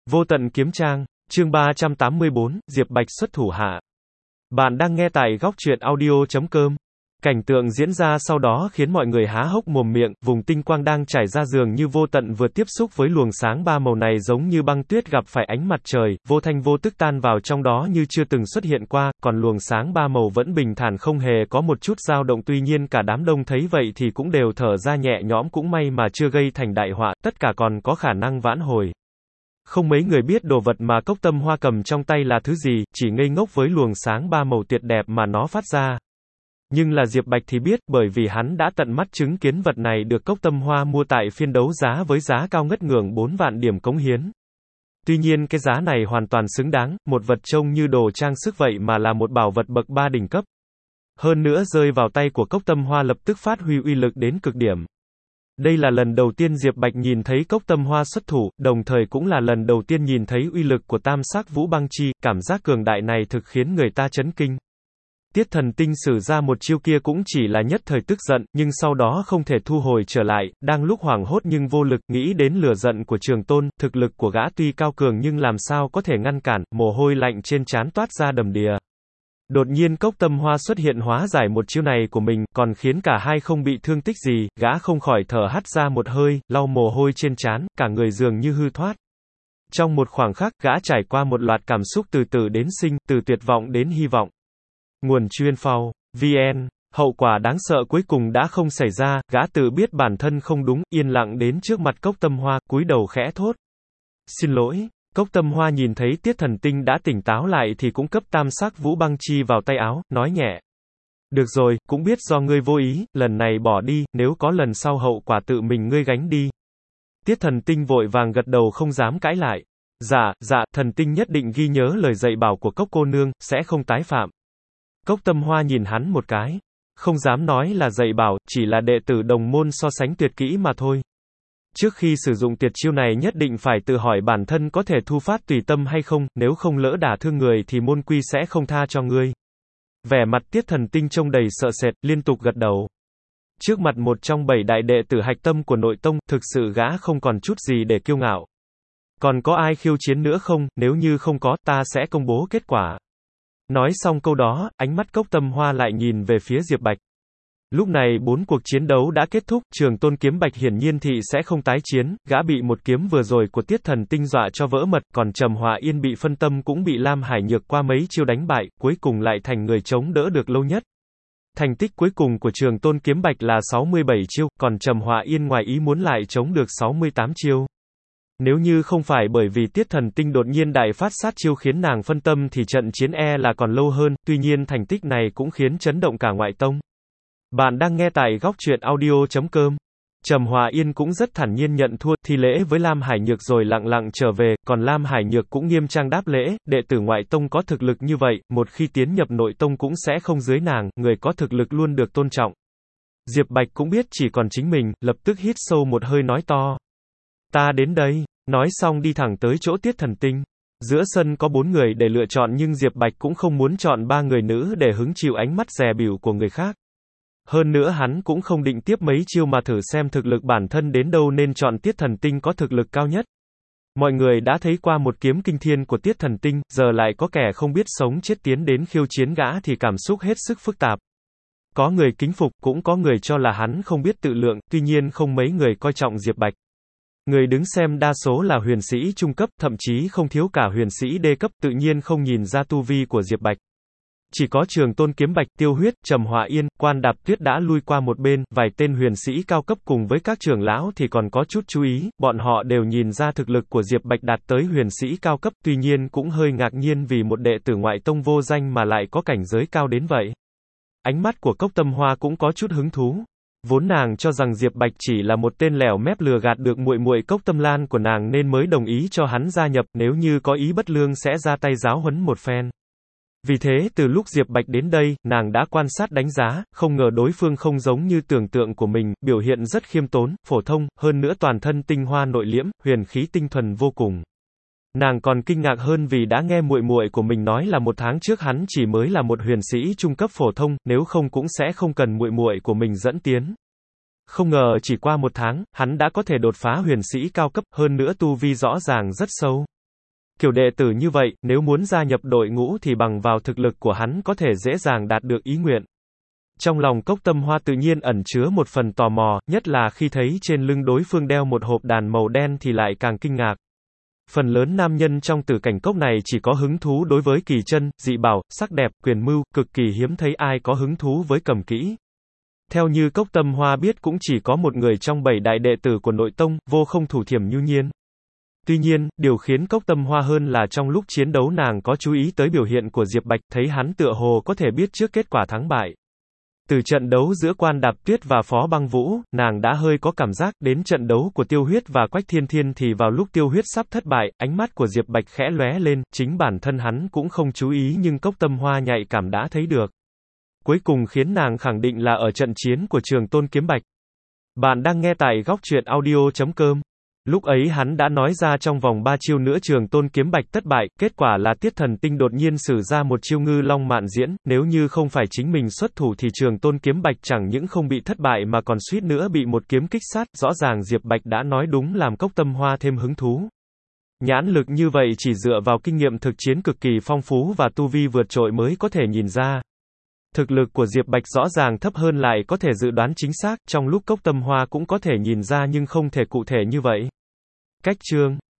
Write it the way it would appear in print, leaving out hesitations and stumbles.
Vô tận kiếm trang, chương 384, Diệp Bạch xuất thủ hạ. Bạn đang nghe tại góc truyện audio.com. Cảnh tượng diễn ra sau đó khiến mọi người há hốc mồm miệng, vùng tinh quang đang trải ra dường như vô tận vừa tiếp xúc với luồng sáng ba màu này giống như băng tuyết gặp phải ánh mặt trời, vô thanh vô tức tan vào trong đó như chưa từng xuất hiện qua, còn luồng sáng ba màu vẫn bình thản không hề có một chút dao động. Tuy nhiên cả đám đông thấy vậy thì cũng đều thở ra nhẹ nhõm, cũng may mà chưa gây thành đại họa, tất cả còn có khả năng vãn hồi. Không mấy người biết đồ vật mà Cốc Tâm Hoa cầm trong tay là thứ gì, chỉ ngây ngốc với luồng sáng ba màu tuyệt đẹp mà nó phát ra. Nhưng là Diệp Bạch thì biết, bởi vì hắn đã tận mắt chứng kiến vật này được Cốc Tâm Hoa mua tại phiên đấu giá với giá cao ngất ngưởng 4 vạn điểm cống hiến. Tuy nhiên cái giá này hoàn toàn xứng đáng, một vật trông như đồ trang sức vậy mà là một bảo vật bậc 3 đỉnh cấp. Hơn nữa rơi vào tay của Cốc Tâm Hoa lập tức phát huy uy lực đến cực điểm. Đây là lần đầu tiên Diệp Bạch nhìn thấy Cốc Tâm Hoa xuất thủ, đồng thời cũng là lần đầu tiên nhìn thấy uy lực của Tam Sắc Vũ Băng Chi, cảm giác cường đại này thực khiến người ta chấn kinh. Tiết Thần Tinh sử ra một chiêu kia cũng chỉ là nhất thời tức giận, nhưng sau đó không thể thu hồi trở lại, đang lúc hoảng hốt nhưng vô lực, nghĩ đến lửa giận của Trường Tôn, thực lực của gã tuy cao cường nhưng làm sao có thể ngăn cản, mồ hôi lạnh trên trán toát ra đầm đìa. Đột nhiên Cốc Tâm Hoa xuất hiện hóa giải một chiêu này của mình, còn khiến cả hai không bị thương tích gì, gã không khỏi thở hắt ra một hơi, lau mồ hôi trên trán, cả người dường như hư thoát. Trong một khoảng khắc, gã trải qua một loạt cảm xúc từ từ đến sinh, từ tuyệt vọng đến hy vọng. Nguồn chuyên phao, VN, hậu quả đáng sợ cuối cùng đã không xảy ra, gã tự biết bản thân không đúng, yên lặng đến trước mặt Cốc Tâm Hoa, cúi đầu khẽ thốt. Xin lỗi. Cốc Tâm Hoa nhìn thấy Tiết Thần Tinh đã tỉnh táo lại thì cũng cấp Tam Sắc Vũ Băng Chi vào tay áo, nói nhẹ. Được rồi, cũng biết do ngươi vô ý, lần này bỏ đi, nếu có lần sau hậu quả tự mình ngươi gánh đi. Tiết Thần Tinh vội vàng gật đầu không dám cãi lại. Dạ, Thần Tinh nhất định ghi nhớ lời dạy bảo của Cốc cô nương, sẽ không tái phạm. Cốc Tâm Hoa nhìn hắn một cái. Không dám nói là dạy bảo, chỉ là đệ tử đồng môn so sánh tuyệt kỹ mà thôi. Trước khi sử dụng tuyệt chiêu này nhất định phải tự hỏi bản thân có thể thu phát tùy tâm hay không, nếu không lỡ đả thương người thì môn quy sẽ không tha cho ngươi. Vẻ mặt Tiết Thần Tinh trông đầy sợ sệt, liên tục gật đầu. Trước mặt một trong 7 đại đệ tử hạch tâm của nội tông, thực sự gã không còn chút gì để kiêu ngạo. Còn có ai khiêu chiến nữa không, nếu như không có, ta sẽ công bố kết quả. Nói xong câu đó, ánh mắt Cốc Tâm Hoa lại nhìn về phía Diệp Bạch. Lúc này 4 cuộc chiến đấu đã kết thúc, Trường Tôn Kiếm Bạch hiển nhiên thị sẽ không tái chiến, gã bị một kiếm vừa rồi của Tiết Thần Tinh dọa cho vỡ mật, còn Trầm Hòa Yên bị phân tâm cũng bị Lam Hải Nhược qua mấy chiêu đánh bại, cuối cùng lại thành người chống đỡ được lâu nhất. Thành tích cuối cùng của Trường Tôn Kiếm Bạch là 67 chiêu, còn Trầm Hòa Yên ngoài ý muốn lại chống được 68 chiêu. Nếu như không phải bởi vì Tiết Thần Tinh đột nhiên đại phát sát chiêu khiến nàng phân tâm thì trận chiến là còn lâu hơn, tuy nhiên thành tích này cũng khiến chấn động cả ngoại tông. Bạn đang nghe tại góc truyện audio.com. Trầm Hòa Yên cũng rất thản nhiên nhận thua, thi lễ với Lam Hải Nhược rồi lặng lặng trở về, còn Lam Hải Nhược cũng nghiêm trang đáp lễ, đệ tử ngoại tông có thực lực như vậy, một khi tiến nhập nội tông cũng sẽ không dưới nàng, người có thực lực luôn được tôn trọng. Diệp Bạch cũng biết chỉ còn chính mình, lập tức hít sâu một hơi nói to. Ta đến đây, nói xong đi thẳng tới chỗ Tiết Thần Tinh. Giữa sân có 4 người để lựa chọn nhưng Diệp Bạch cũng không muốn chọn 3 người nữ để hứng chịu ánh mắt dè bỉu của người khác. Hơn nữa hắn cũng không định tiếp mấy chiêu mà thử xem thực lực bản thân đến đâu nên chọn Tiết Thần Tinh có thực lực cao nhất. Mọi người đã thấy qua một kiếm kinh thiên của Tiết Thần Tinh, giờ lại có kẻ không biết sống chết tiến đến khiêu chiến gã thì cảm xúc hết sức phức tạp. Có người kính phục, cũng có người cho là hắn không biết tự lượng, tuy nhiên không mấy người coi trọng Diệp Bạch. Người đứng xem đa số là huyền sĩ trung cấp, thậm chí không thiếu cả huyền sĩ đê cấp, tự nhiên không nhìn ra tu vi của Diệp Bạch. Chỉ có Trường Tôn Kiếm Bạch, Tiêu Huyết, Trầm Hòa Yên, Quan Đạp Tuyết đã lui qua một bên, vài tên huyền sĩ cao cấp cùng với các trưởng lão thì còn có chút chú ý, bọn họ đều nhìn ra thực lực của Diệp Bạch đạt tới huyền sĩ cao cấp, tuy nhiên cũng hơi ngạc nhiên vì một đệ tử ngoại tông vô danh mà lại có cảnh giới cao đến vậy. Ánh mắt của Cốc Tâm Hoa cũng có chút hứng thú. Vốn nàng cho rằng Diệp Bạch chỉ là một tên lẻo mép lừa gạt được muội muội Cốc Tâm Lan của nàng nên mới đồng ý cho hắn gia nhập, nếu như có ý bất lương sẽ ra tay giáo huấn một phen. Vì thế từ lúc Diệp Bạch đến đây, nàng đã quan sát đánh giá, không ngờ đối phương không giống như tưởng tượng của mình, biểu hiện rất khiêm tốn, phổ thông, hơn nữa toàn thân tinh hoa nội liễm, huyền khí tinh thuần vô cùng. Nàng còn kinh ngạc hơn vì đã nghe muội muội của mình nói là 1 tháng trước hắn chỉ mới là một huyền sĩ trung cấp phổ thông, nếu không cũng sẽ không cần muội muội của mình dẫn tiến. Không ngờ chỉ qua 1 tháng, hắn đã có thể đột phá huyền sĩ cao cấp, hơn nữa tu vi rõ ràng rất sâu. Kiểu đệ tử như vậy, nếu muốn gia nhập đội ngũ thì bằng vào thực lực của hắn có thể dễ dàng đạt được ý nguyện. Trong lòng Cốc Tâm Hoa tự nhiên ẩn chứa một phần tò mò, nhất là khi thấy trên lưng đối phương đeo một hộp đàn màu đen thì lại càng kinh ngạc. Phần lớn nam nhân trong Tử Cảnh Cốc này chỉ có hứng thú đối với kỳ chân, dị bảo, sắc đẹp, quyền mưu, cực kỳ hiếm thấy ai có hứng thú với cầm kỹ. Theo như Cốc Tâm Hoa biết cũng chỉ có một người trong 7 đại đệ tử của nội tông, Vô Không Thủ Thiểm Nhu Nhiên. Tuy nhiên, điều khiến Cốc Tâm Hoa hơn là trong lúc chiến đấu nàng có chú ý tới biểu hiện của Diệp Bạch, thấy hắn tựa hồ có thể biết trước kết quả thắng bại. Từ trận đấu giữa Quan Đạp Tuyết và Phó Băng Vũ, nàng đã hơi có cảm giác, đến trận đấu của Tiêu Huyết và Quách Thiên Thiên thì vào lúc Tiêu Huyết sắp thất bại, ánh mắt của Diệp Bạch khẽ lóe lên, chính bản thân hắn cũng không chú ý nhưng Cốc Tâm Hoa nhạy cảm đã thấy được. Cuối cùng khiến nàng khẳng định là ở trận chiến của Trường Tôn Kiếm Bạch. Bạn đang nghe tại góc truyện audio.com. Lúc ấy hắn đã nói ra trong vòng 3 chiêu nữa Trường Tôn Kiếm Bạch thất bại, kết quả là Tiết Thần Tinh đột nhiên sử ra một chiêu Ngư Long Mạn Diễn, nếu như không phải chính mình xuất thủ thì Trường Tôn Kiếm Bạch chẳng những không bị thất bại mà còn suýt nữa bị một kiếm kích sát, rõ ràng Diệp Bạch đã nói đúng làm Cốc Tâm Hoa thêm hứng thú. Nhãn lực như vậy chỉ dựa vào kinh nghiệm thực chiến cực kỳ phong phú và tu vi vượt trội mới có thể nhìn ra. Thực lực của Diệp Bạch rõ ràng thấp hơn lại có thể dự đoán chính xác, trong lúc Cốc Tâm Hoa cũng có thể nhìn ra nhưng không thể cụ thể như vậy. Cách chương